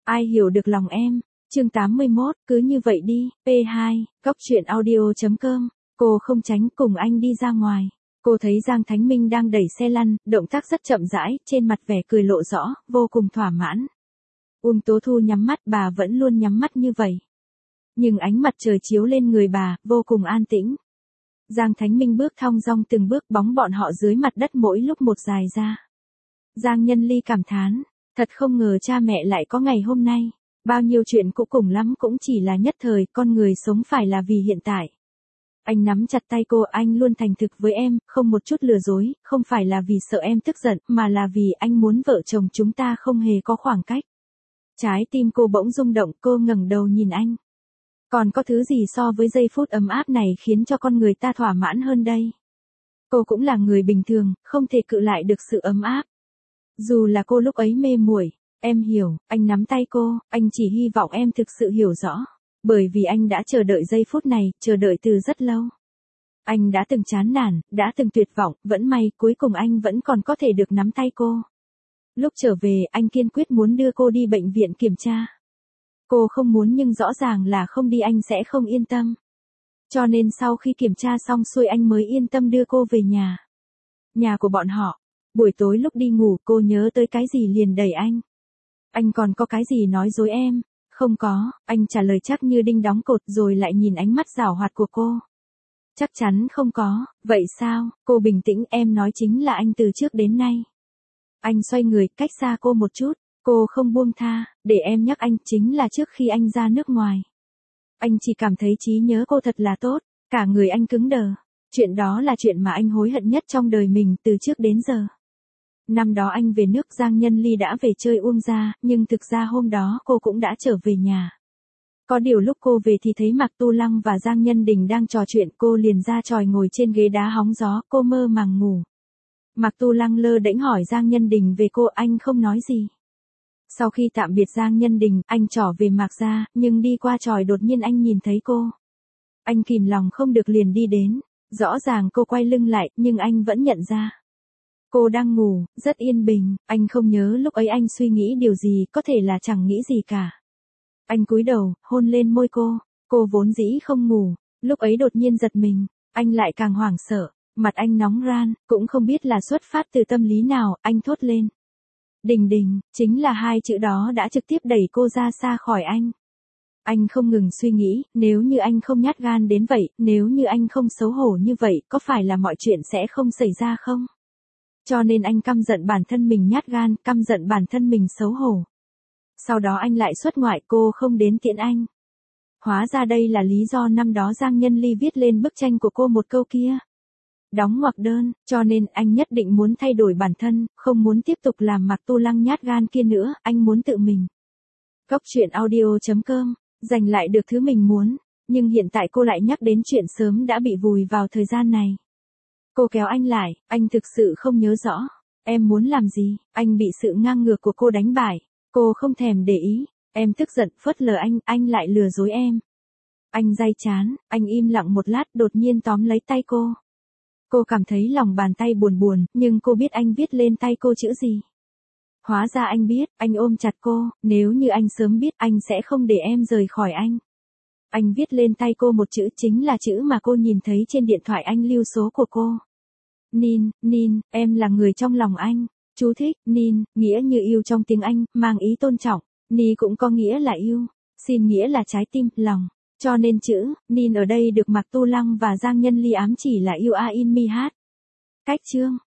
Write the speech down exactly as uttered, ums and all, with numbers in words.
Ai hiểu được lòng em. Chương tám mươi mốt, cứ như vậy đi. P hai, Cóc truyện audio chấm com. Cô không tránh cùng anh đi ra ngoài. Cô thấy Giang Thánh Minh đang đẩy xe lăn, động tác rất chậm rãi, trên mặt vẻ cười lộ rõ, vô cùng thỏa mãn. Uông Tố Thu nhắm mắt, bà vẫn luôn nhắm mắt như vậy. Nhưng ánh mặt trời chiếu lên người bà, vô cùng an tĩnh. Giang Thánh Minh bước thong dong từng bước, bóng bọn họ dưới mặt đất mỗi lúc một dài ra. Giang Nhân Ly cảm thán, thật không ngờ cha mẹ lại có ngày hôm nay. Bao nhiêu chuyện cũ cùng lắm cũng chỉ là nhất thời, con người sống phải là vì hiện tại. Anh nắm chặt tay cô, anh luôn thành thực với em, không một chút lừa dối, không phải là vì sợ em tức giận, mà là vì anh muốn vợ chồng chúng ta không hề có khoảng cách. Trái tim cô bỗng rung động, cô ngẩng đầu nhìn anh. Còn có thứ gì so với giây phút ấm áp này khiến cho con người ta thỏa mãn hơn đây? Cô cũng là người bình thường, không thể cự lại được sự ấm áp. Dù là cô lúc ấy mê muội, em hiểu, anh nắm tay cô, anh chỉ hy vọng em thực sự hiểu rõ. Bởi vì anh đã chờ đợi giây phút này, chờ đợi từ rất lâu. Anh đã từng chán nản, đã từng tuyệt vọng, vẫn may cuối cùng anh vẫn còn có thể được nắm tay cô. Lúc trở về, anh kiên quyết muốn đưa cô đi bệnh viện kiểm tra. Cô không muốn nhưng rõ ràng là không đi anh sẽ không yên tâm. Cho nên sau khi kiểm tra xong xuôi anh mới yên tâm đưa cô về nhà. Nhà của bọn họ. Buổi tối lúc đi ngủ cô nhớ tới cái gì liền đẩy anh. Anh còn có cái gì nói dối em? Không có, anh trả lời chắc như đinh đóng cột rồi lại nhìn ánh mắt giảo hoạt của cô. Chắc chắn không có, vậy sao? Cô bình tĩnh, em nói chính là anh từ trước đến nay. Anh xoay người cách xa cô một chút, cô không buông tha, để em nhắc anh chính là trước khi anh ra nước ngoài. Anh chỉ cảm thấy trí nhớ cô thật là tốt, cả người anh cứng đờ. Chuyện đó là chuyện mà anh hối hận nhất trong đời mình từ trước đến giờ. Năm đó anh về nước Giang Nhân Ly đã về chơi Uông gia, nhưng thực ra hôm đó cô cũng đã trở về nhà. Có điều lúc cô về thì thấy Mạc Tu Lăng và Giang Nhân Đình đang trò chuyện, cô liền ra chòi ngồi trên ghế đá hóng gió, cô mơ màng ngủ. Mạc Tu Lăng lơ đễnh hỏi Giang Nhân Đình về cô, anh không nói gì. Sau khi tạm biệt Giang Nhân Đình, anh trỏ về Mạc gia, nhưng đi qua chòi đột nhiên anh nhìn thấy cô. Anh kìm lòng không được liền đi đến, rõ ràng cô quay lưng lại, nhưng anh vẫn nhận ra. Cô đang ngủ, rất yên bình, anh không nhớ lúc ấy anh suy nghĩ điều gì, có thể là chẳng nghĩ gì cả. Anh cúi đầu, hôn lên môi cô, cô vốn dĩ không ngủ, lúc ấy đột nhiên giật mình, anh lại càng hoảng sợ, mặt anh nóng ran, cũng không biết là xuất phát từ tâm lý nào, anh thốt lên. Đình Đình, chính là hai chữ đó đã trực tiếp đẩy cô ra xa khỏi anh. Anh không ngừng suy nghĩ, nếu như anh không nhát gan đến vậy, nếu như anh không xấu hổ như vậy, có phải là mọi chuyện sẽ không xảy ra không? Cho nên anh căm giận bản thân mình nhát gan, căm giận bản thân mình xấu hổ. Sau đó anh lại xuất ngoại, cô không đến tiễn anh. Hóa ra đây là lý do năm đó Giang Nhân Ly viết lên bức tranh của cô một câu kia. Đóng ngoặc đơn, cho nên anh nhất định muốn thay đổi bản thân, không muốn tiếp tục làm Mạc Tu Lăng nhát gan kia nữa, anh muốn tự mình. Cóc truyện audio chấm com, giành lại được thứ mình muốn, nhưng hiện tại cô lại nhắc đến chuyện sớm đã bị vùi vào thời gian này. Cô kéo anh lại, anh thực sự không nhớ rõ. Em muốn làm gì? Anh bị sự ngang ngược của cô đánh bại. Cô không thèm để ý. Em tức giận, phớt lờ anh, anh lại lừa dối em. Anh day chán, anh im lặng một lát đột nhiên tóm lấy tay cô. Cô cảm thấy lòng bàn tay buồn buồn, nhưng cô biết anh viết lên tay cô chữ gì. Hóa ra anh biết, anh ôm chặt cô, nếu như anh sớm biết anh sẽ không để em rời khỏi anh. Anh viết lên tay cô một chữ chính là chữ mà cô nhìn thấy trên điện thoại anh lưu số của cô. Nin, Nin, em là người trong lòng anh. Chú thích, Nin, nghĩa như yêu trong tiếng Anh, mang ý tôn trọng. Ni cũng có nghĩa là yêu. Xin nghĩa là trái tim, lòng. Cho nên chữ, Nin ở đây được Mạc Tu Lăng và Giang Nhân Ly ám chỉ là yêu a in mi hát. Cách chương.